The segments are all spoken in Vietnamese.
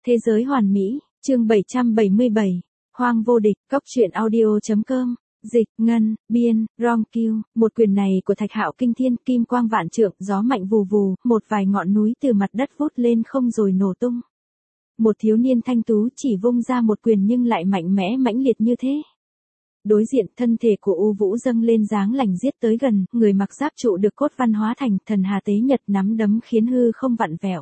Thế giới hoàn mỹ, chương 777, Hoang vô địch, cóc truyện audio.com, dịch, ngân, biên, rom kiêu, một quyền này của Thạch Hạo kinh thiên, kim quang vạn trượng, gió mạnh vù vù, một vài ngọn núi từ mặt đất vút lên không rồi nổ tung. Một thiếu niên thanh tú chỉ vung ra một quyền nhưng lại mạnh mẽ mãnh liệt như thế. Đối diện, thân thể của U Vũ dâng lên dáng lành giết tới gần, người mặc giáp trụ được cốt văn hóa thành thần hà tế nhật nắm đấm khiến hư không vặn vẹo.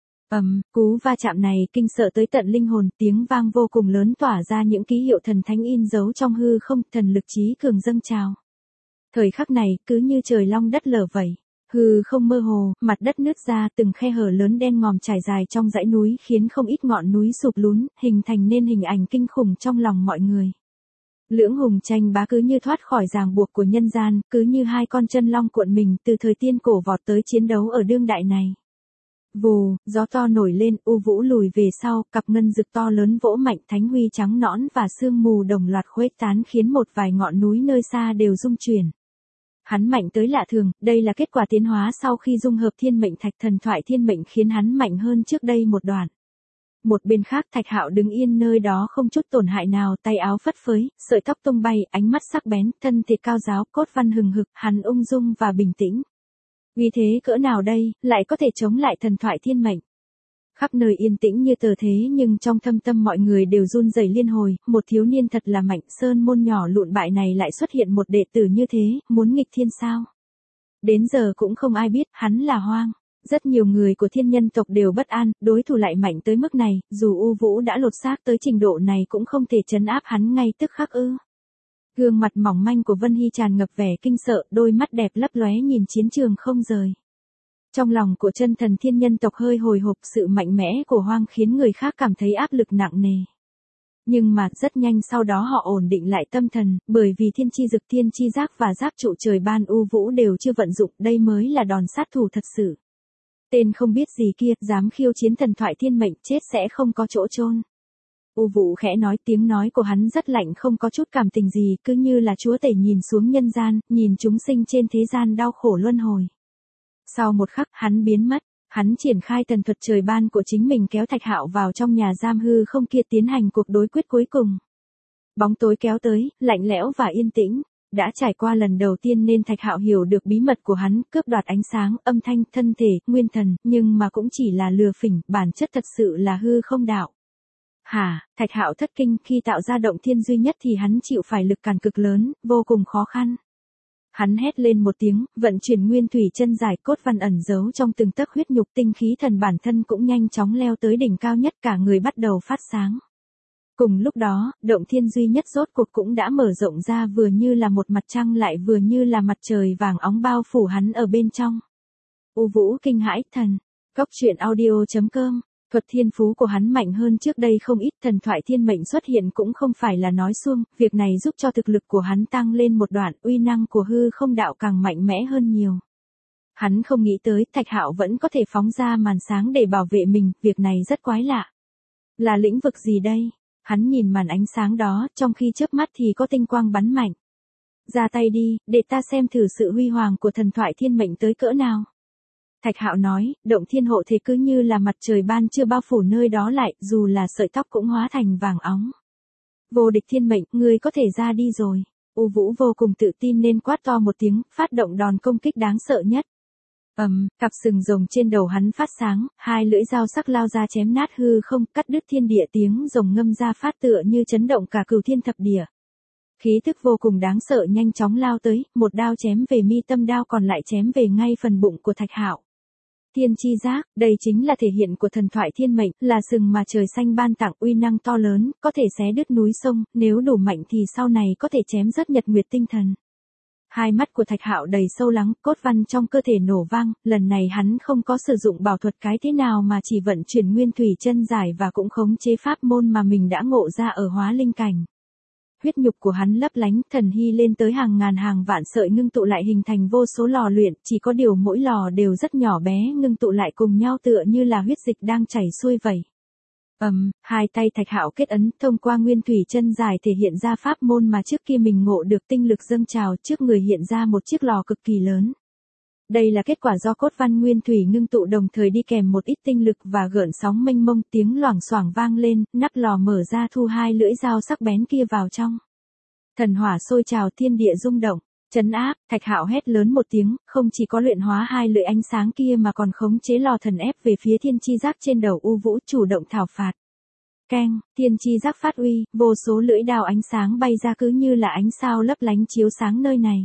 Cú va chạm này kinh sợ tới tận linh hồn, tiếng vang vô cùng lớn tỏa ra những ký hiệu thần thánh in dấu trong hư không, thần lực trí cường dâng trào. Thời khắc này, cứ như trời long đất lở vậy. Hư không mơ hồ, mặt đất nứt ra, từng khe hở lớn đen ngòm trải dài trong dãy núi khiến không ít ngọn núi sụp lún, hình thành nên hình ảnh kinh khủng trong lòng mọi người. Lưỡng hùng tranh bá cứ như thoát khỏi ràng buộc của nhân gian, cứ như hai con chân long cuộn mình từ thời tiên cổ vọt tới chiến đấu ở đương đại này. Vù, gió to nổi lên, U Vũ lùi về sau, cặp ngân dực to lớn vỗ mạnh, thánh huy trắng nõn và sương mù đồng loạt khuếch tán khiến một vài ngọn núi nơi xa đều rung chuyển. Hắn mạnh tới lạ thường, đây là kết quả tiến hóa sau khi dung hợp thiên mệnh thạch, thần thoại thiên mệnh khiến hắn mạnh hơn trước đây một đoạn. Một bên khác, Thạch Hạo đứng yên nơi đó không chút tổn hại nào, tay áo phất phới, sợi tóc tung bay, ánh mắt sắc bén, thân thể cao giáo, cốt văn hừng hực, hắn ung dung và bình tĩnh. Vì thế cỡ nào đây, lại có thể chống lại thần thoại thiên mệnh. Khắp nơi yên tĩnh như tờ thế nhưng trong thâm tâm mọi người đều run rẩy liên hồi, một thiếu niên thật là mạnh, sơn môn nhỏ lụn bại này lại xuất hiện một đệ tử như thế, muốn nghịch thiên sao? Đến giờ cũng không ai biết, hắn là Hoang. Rất nhiều người của thiên nhân tộc đều bất an, đối thủ lại mạnh tới mức này, dù U Vũ đã lột xác tới trình độ này cũng không thể trấn áp hắn ngay tức khắc ư. Gương mặt mỏng manh của Vân Hy tràn ngập vẻ kinh sợ, đôi mắt đẹp lấp lóe nhìn chiến trường không rời. Trong lòng của chân thần thiên nhân tộc hơi hồi hộp, sự mạnh mẽ của Hoang khiến người khác cảm thấy áp lực nặng nề. Nhưng mà rất nhanh sau đó họ ổn định lại tâm thần, bởi vì thiên chi dực, thiên chi giác và giáp trụ trời ban U Vũ đều chưa vận dụng, đây mới là đòn sát thủ thật sự. Tên không biết gì kia, dám khiêu chiến thần thoại thiên mệnh, chết sẽ không có chỗ chôn. U Vũ khẽ nói, tiếng nói của hắn rất lạnh, không có chút cảm tình gì, cứ như là chúa tể nhìn xuống nhân gian, nhìn chúng sinh trên thế gian đau khổ luân hồi. Sau một khắc, hắn biến mất, hắn triển khai thần thuật trời ban của chính mình kéo Thạch Hạo vào trong nhà giam hư không kia tiến hành cuộc đối quyết cuối cùng. Bóng tối kéo tới, lạnh lẽo và yên tĩnh. Đã trải qua lần đầu tiên nên Thạch Hạo hiểu được bí mật của hắn, cướp đoạt ánh sáng, âm thanh, thân thể, nguyên thần, nhưng mà cũng chỉ là lừa phỉnh, bản chất thật sự là hư không đạo. Thạch Hạo thất kinh, khi tạo ra động thiên duy nhất thì hắn chịu phải lực cản cực lớn, vô cùng khó khăn. Hắn hét lên một tiếng, vận chuyển nguyên thủy chân giải, cốt văn ẩn giấu trong từng tấc huyết nhục, tinh khí thần bản thân cũng nhanh chóng leo tới đỉnh cao nhất, cả người bắt đầu phát sáng. Cùng lúc đó, động thiên duy nhất rốt cuộc cũng đã mở rộng ra, vừa như là một mặt trăng lại vừa như là mặt trời vàng óng bao phủ hắn ở bên trong. U Vũ kinh hãi, thần. Cóc truyện audio.com, thuật thiên phú của hắn mạnh hơn trước đây không ít, thần thoại thiên mệnh xuất hiện cũng không phải là nói suông, việc này giúp cho thực lực của hắn tăng lên một đoạn, uy năng của hư không đạo càng mạnh mẽ hơn nhiều. Hắn không nghĩ tới, Thạch Hạo vẫn có thể phóng ra màn sáng để bảo vệ mình, việc này rất quái lạ. Là lĩnh vực gì đây? Hắn nhìn màn ánh sáng đó, trong khi chớp mắt thì có tinh quang bắn mạnh. Ra tay đi, để ta xem thử sự huy hoàng của thần thoại thiên mệnh tới cỡ nào. Thạch Hạo nói, động thiên hộ thế cứ như là mặt trời ban chưa bao phủ nơi đó lại, dù là sợi tóc cũng hóa thành vàng óng. Vô địch thiên mệnh, ngươi có thể ra đi rồi. U Vũ vô cùng tự tin nên quát to một tiếng, phát động đòn công kích đáng sợ nhất. Cặp sừng rồng trên đầu hắn phát sáng, hai lưỡi dao sắc lao ra chém nát hư không, cắt đứt thiên địa, tiếng rồng ngâm ra phát tựa như chấn động cả cửu thiên thập địa. Khí thức vô cùng đáng sợ nhanh chóng lao tới, một đao chém về mi tâm, đao còn lại chém về ngay phần bụng của Thạch Hạo. Thiên chi giác, đây chính là thể hiện của thần thoại thiên mệnh, là sừng mà trời xanh ban tặng, uy năng to lớn, có thể xé đứt núi sông, nếu đủ mạnh thì sau này có thể chém rớt nhật nguyệt tinh thần. Hai mắt của Thạch Hạo đầy sâu lắng, cốt văn trong cơ thể nổ vang, lần này hắn không có sử dụng bảo thuật cái thế nào mà chỉ vận chuyển nguyên thủy chân giải và cũng khống chế pháp môn mà mình đã ngộ ra ở hóa linh cảnh. Huyết nhục của hắn lấp lánh, thần hy lên tới hàng ngàn hàng vạn sợi ngưng tụ lại hình thành vô số lò luyện, chỉ có điều mỗi lò đều rất nhỏ bé, ngưng tụ lại cùng nhau tựa như là huyết dịch đang chảy xuôi vậy. Hai tay Thạch Hạo kết ấn, thông qua nguyên thủy chân giải thể hiện ra pháp môn mà trước kia mình ngộ được, tinh lực dâng trào, trước người hiện ra một chiếc lò cực kỳ lớn. Đây là kết quả do cốt văn nguyên thủy ngưng tụ đồng thời đi kèm một ít tinh lực và gợn sóng mênh mông, tiếng loảng xoảng vang lên, nắp lò mở ra thu hai lưỡi dao sắc bén kia vào trong. Thần hỏa sôi trào, thiên địa rung động, trấn áp. Thạch Hạo hét lớn một tiếng, không chỉ có luyện hóa hai lưỡi ánh sáng kia mà còn khống chế lò thần ép về phía thiên chi giác trên đầu U Vũ, chủ động thảo phạt. Keng, thiên chi giác phát uy, vô số lưỡi đao ánh sáng bay ra cứ như là ánh sao lấp lánh chiếu sáng nơi này.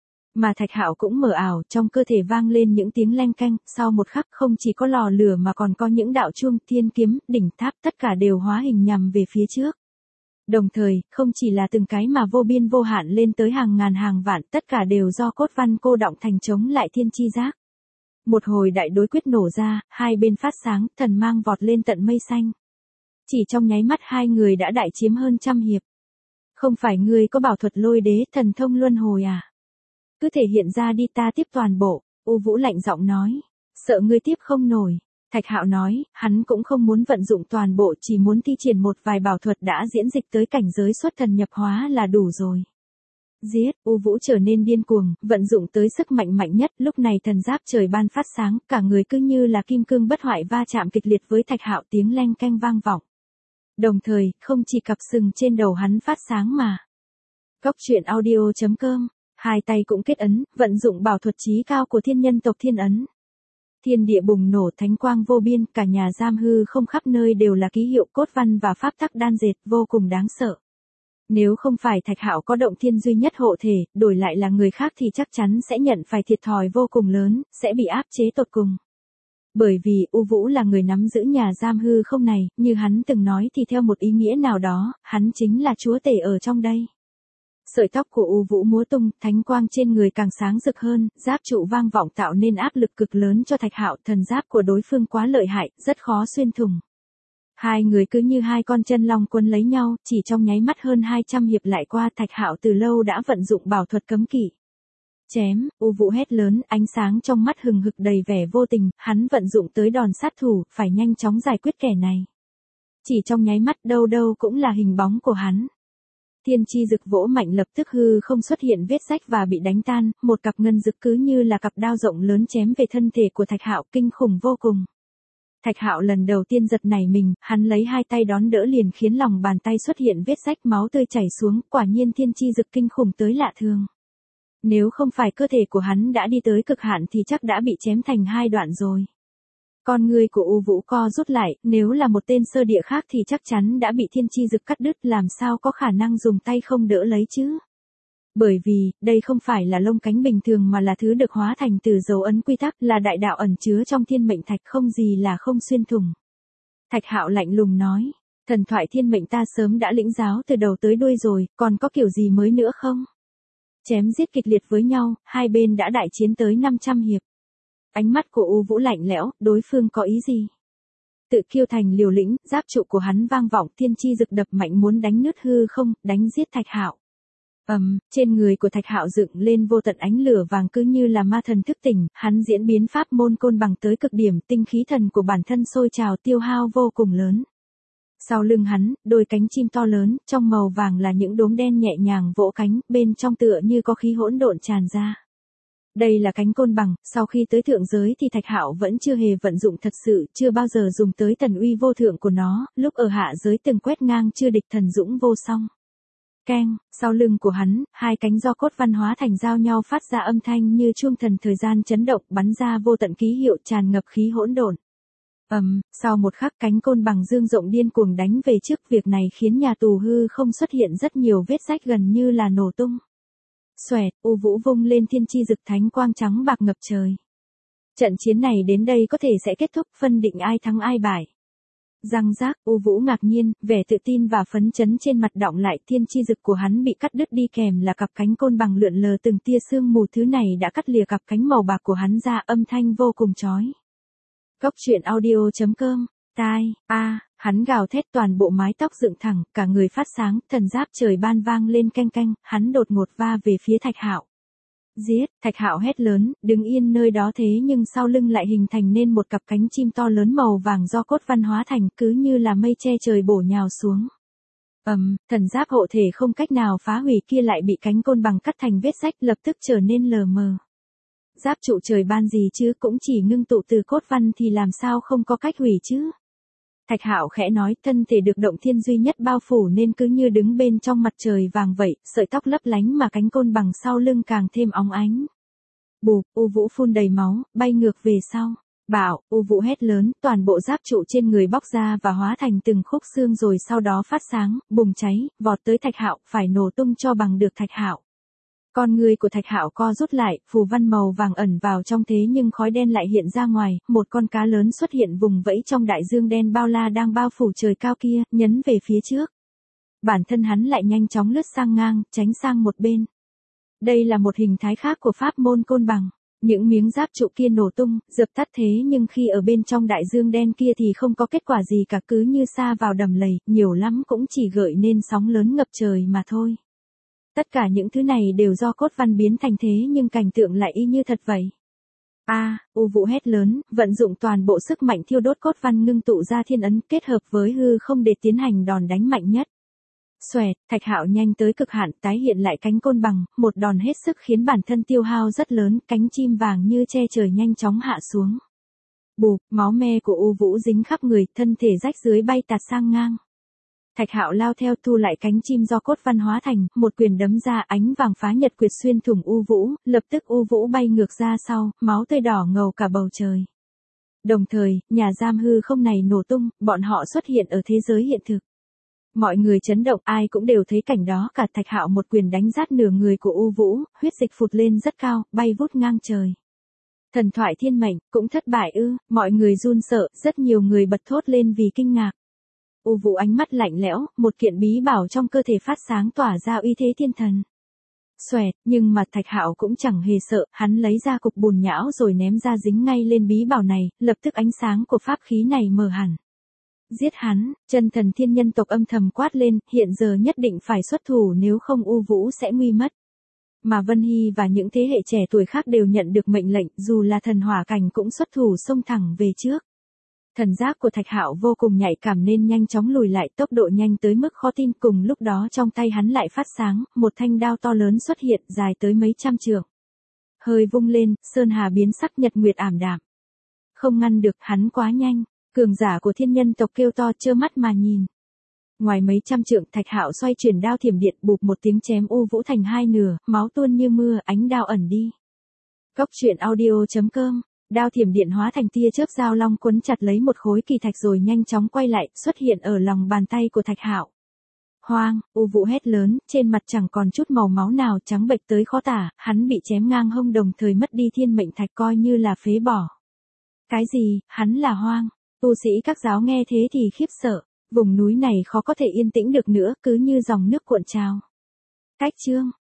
Mà Thạch Hạo cũng mờ ảo, trong cơ thể vang lên những tiếng leng keng, sau một khắc không chỉ có lò lửa mà còn có những đạo chuông, thiên kiếm, đỉnh tháp, tất cả đều hóa hình nhằm về phía trước. Đồng thời, không chỉ là từng cái mà vô biên vô hạn lên tới hàng ngàn hàng vạn, tất cả đều do cốt văn cô động thành chống lại thiên chi giác. Một hồi đại đối quyết nổ ra, hai bên phát sáng, thần mang vọt lên tận mây xanh. Chỉ trong nháy mắt hai người đã đại chiếm hơn trăm hiệp. Không phải ngươi có bảo thuật lôi đế thần thông luân hồi à? Cứ thể hiện ra đi, ta tiếp toàn bộ. U Vũ lạnh giọng nói. Sợ ngươi tiếp không nổi. Thạch Hạo nói, hắn cũng không muốn vận dụng toàn bộ, chỉ muốn thi triển một vài bảo thuật đã diễn dịch tới cảnh giới xuất thần nhập hóa là đủ rồi. Giết. U Vũ trở nên điên cuồng, vận dụng tới sức mạnh mạnh nhất, lúc này thần giáp trời ban phát sáng, cả người cứ như là kim cương bất hoại va chạm kịch liệt với Thạch Hạo, tiếng leng keng vang vọng. Đồng thời, không chỉ cặp sừng trên đầu hắn phát sáng mà. Góc truyện audio.com, hai tay cũng kết ấn, vận dụng bảo thuật chí cao của thiên nhân tộc Thiên Ấn. Thiên địa bùng nổ, thánh quang vô biên, cả nhà giam hư không khắp nơi đều là ký hiệu cốt văn và pháp tắc đan dệt, vô cùng đáng sợ. Nếu không phải Thạch Hạo có động thiên duy nhất hộ thể, đổi lại là người khác thì chắc chắn sẽ nhận phải thiệt thòi vô cùng lớn, sẽ bị áp chế tột cùng. Bởi vì U Vũ là người nắm giữ nhà giam hư không này, như hắn từng nói thì theo một ý nghĩa nào đó, hắn chính là chúa tể ở trong đây. Sợi tóc của U Vũ múa tung, thánh quang trên người càng sáng rực hơn, giáp trụ vang vọng tạo nên áp lực cực lớn cho Thạch Hạo, thần giáp của đối phương quá lợi hại, rất khó xuyên thủng. Hai người cứ như hai con chân long quấn lấy nhau, chỉ trong nháy mắt hơn 200 hiệp lại qua, Thạch Hạo từ lâu đã vận dụng bảo thuật cấm kỵ. Chém. U Vũ hét lớn, ánh sáng trong mắt hừng hực đầy vẻ vô tình, hắn vận dụng tới đòn sát thủ, phải nhanh chóng giải quyết kẻ này. Chỉ trong nháy mắt, đâu đâu cũng là hình bóng của hắn. Thiên chi dực vỗ mạnh, lập tức hư không xuất hiện vết rách và bị đánh tan, một cặp ngân dực cứ như là cặp đao rộng lớn chém về thân thể của Thạch Hạo, kinh khủng vô cùng. Thạch Hạo lần đầu tiên giật nảy mình, hắn lấy hai tay đón đỡ liền khiến lòng bàn tay xuất hiện vết rách, máu tươi chảy xuống, quả nhiên thiên chi dực kinh khủng tới lạ thường. Nếu không phải cơ thể của hắn đã đi tới cực hạn thì chắc đã bị chém thành hai đoạn rồi. Con người của U Vũ co rút lại, nếu là một tên sơ địa khác thì chắc chắn đã bị thiên chi dực cắt đứt, làm sao có khả năng dùng tay không đỡ lấy chứ. Bởi vì, đây không phải là lông cánh bình thường mà là thứ được hóa thành từ dấu ấn quy tắc, là đại đạo ẩn chứa trong thiên mệnh thạch, không gì là không xuyên thủng. Thạch Hạo lạnh lùng nói, thần thoại thiên mệnh ta sớm đã lĩnh giáo từ đầu tới đuôi rồi, còn có kiểu gì mới nữa không? Chém giết kịch liệt với nhau, hai bên đã đại chiến tới 500 hiệp. Ánh mắt của U Vũ lạnh lẽo, đối phương có ý gì? Tự kiêu thành liều lĩnh, giáp trụ của hắn vang vọng, thiên chi dực đập mạnh muốn đánh nứt hư không, đánh giết Thạch Hạo. Trên người của Thạch Hạo dựng lên vô tận ánh lửa vàng cứ như là ma thần thức tỉnh, hắn diễn biến pháp môn côn bằng tới cực điểm, tinh khí thần của bản thân sôi trào, tiêu hao vô cùng lớn. Sau lưng hắn, đôi cánh chim to lớn, trong màu vàng là những đốm đen nhẹ nhàng vỗ cánh, bên trong tựa như có khí hỗn độn tràn ra. Đây là cánh côn bằng, sau khi tới thượng giới thì Thạch Hạo vẫn chưa hề vận dụng thật sự, chưa bao giờ dùng tới tần uy vô thượng của nó, lúc ở hạ giới từng quét ngang chưa địch thần dũng vô song. Keng, sau lưng của hắn, hai cánh do cốt văn hóa thành giao nhau phát ra âm thanh như chuông thần, thời gian chấn động, bắn ra vô tận ký hiệu tràn ngập khí hỗn độn. Sau một khắc cánh côn bằng dương rộng điên cuồng đánh về trước, việc này khiến nhà tù hư không xuất hiện rất nhiều vết rách gần như là nổ tung. Xoẹt, U Vũ vung lên thiên chi dực, thánh quang trắng bạc ngập trời. Trận chiến này đến đây có thể sẽ kết thúc, phân định ai thắng ai bại. Răng rác, U Vũ ngạc nhiên, vẻ tự tin và phấn chấn trên mặt đọng lại, thiên chi dực của hắn bị cắt đứt đi kèm là cặp cánh côn bằng lượn lờ từng tia sương mù, thứ này đã cắt lìa cặp cánh màu bạc của hắn ra, âm thanh vô cùng chói. Góc truyện audio.com, hắn gào thét, toàn bộ mái tóc dựng thẳng, cả người phát sáng, thần giáp trời ban vang lên canh canh, hắn đột ngột va về phía Thạch Hạo. Giết. Thạch Hạo hét lớn, đứng yên nơi đó, thế nhưng sau lưng lại hình thành nên một cặp cánh chim to lớn màu vàng do cốt văn hóa thành, cứ như là mây che trời bổ nhào xuống. Thần giáp hộ thể không cách nào phá hủy kia lại bị cánh côn bằng cắt thành vết rách, lập tức trở nên lờ mờ. giáp trụ trời ban gì chứ, cũng chỉ ngưng tụ từ cốt văn thì làm sao không có cách hủy chứ. Thạch Hạo khẽ nói, thân thể được động thiên duy nhất bao phủ nên cứ như đứng bên trong mặt trời vàng vậy, sợi tóc lấp lánh mà cánh côn bằng sau lưng càng thêm óng ánh. Bụp, U Vũ phun đầy máu, bay ngược về sau. Bạo, U Vũ hét lớn, toàn bộ giáp trụ trên người bóc ra và hóa thành từng khúc xương rồi sau đó phát sáng, bùng cháy, vọt tới Thạch Hạo, phải nổ tung cho bằng được Thạch Hạo. Con người của Thạch Hạo co rút lại, phù văn màu vàng ẩn vào trong thế nhưng khói đen lại hiện ra ngoài, một con cá lớn xuất hiện vùng vẫy trong đại dương đen bao la đang bao phủ trời cao kia, nhấn về phía trước. Bản thân hắn lại nhanh chóng lướt sang ngang, tránh sang một bên. Đây là một hình thái khác của pháp môn côn bằng. Những miếng giáp trụ kia nổ tung, dập tắt thế nhưng khi ở bên trong đại dương đen kia thì không có kết quả gì cả, cứ như sa vào đầm lầy, nhiều lắm cũng chỉ gợi nên sóng lớn ngập trời mà thôi. Tất cả những thứ này đều do cốt văn biến thành thế nhưng cảnh tượng lại y như thật vậy. U Vũ hét lớn, vận dụng toàn bộ sức mạnh thiêu đốt cốt văn ngưng tụ ra thiên ấn kết hợp với hư không để tiến hành đòn đánh mạnh nhất. Xoẹt, Thạch Hạo nhanh tới cực hạn tái hiện lại cánh côn bằng, một đòn hết sức khiến bản thân tiêu hao rất lớn, cánh chim vàng như che trời nhanh chóng hạ xuống. Bụp, máu me của U Vũ dính khắp người, thân thể rách dưới bay tạt sang ngang. Thạch Hạo lao theo thu lại cánh chim do cốt văn hóa thành, một quyền đấm ra, ánh vàng phá nhật quyệt xuyên thủng U Vũ, lập tức U Vũ bay ngược ra sau, máu tươi đỏ ngầu cả bầu trời. Đồng thời, nhà giam hư không này nổ tung, bọn họ xuất hiện ở thế giới hiện thực. Mọi người chấn động, ai cũng đều thấy cảnh đó, cả Thạch Hạo một quyền đánh rát nửa người của U Vũ, huyết dịch phụt lên rất cao, bay vút ngang trời. Thần thoại thiên mệnh, cũng thất bại ư, mọi người run sợ, rất nhiều người bật thốt lên vì kinh ngạc. U Vũ ánh mắt lạnh lẽo, một kiện bí bảo trong cơ thể phát sáng tỏa ra uy thế thiên thần. Xoẹt, nhưng mà Thạch Hạo cũng chẳng hề sợ, hắn lấy ra cục bùn nhão rồi ném ra dính ngay lên bí bảo này, lập tức ánh sáng của pháp khí này mờ hẳn. Giết hắn, chân thần thiên nhân tộc âm thầm quát lên, hiện giờ nhất định phải xuất thủ nếu không U Vũ sẽ nguy mất. Mà Vân Hy và những thế hệ trẻ tuổi khác đều nhận được mệnh lệnh, dù là thần hỏa cảnh cũng xuất thủ xông thẳng về trước. Thần giác của Thạch Hạo vô cùng nhạy cảm nên nhanh chóng lùi lại, tốc độ nhanh tới mức khó tin, cùng lúc đó trong tay hắn lại phát sáng, một thanh đao to lớn xuất hiện, dài tới mấy trăm trượng. Hơi vung lên, sơn hà biến sắc, nhật nguyệt ảm đạm. Không ngăn được, hắn quá nhanh, cường giả của thiên nhân tộc kêu to trơ mắt mà nhìn. Ngoài mấy trăm trượng, Thạch Hạo xoay chuyển đao thiểm điện, bụp một tiếng chém U Vũ thành hai nửa, máu tuôn như mưa, ánh đao ẩn đi. Cốc truyện audio.com. Đao thiểm điện hóa thành tia chớp giao long quấn chặt lấy một khối kỳ thạch rồi nhanh chóng quay lại, xuất hiện ở lòng bàn tay của Thạch Hạo. Hoang, U Vũ hét lớn, trên mặt chẳng còn chút màu máu nào, trắng bệch tới khó tả, hắn bị chém ngang hông đồng thời mất đi thiên mệnh thạch coi như là phế bỏ. Cái gì, hắn là Hoang? Tu sĩ các giáo nghe thế thì khiếp sợ, vùng núi này khó có thể yên tĩnh được nữa, cứ như dòng nước cuộn trào. Cách chương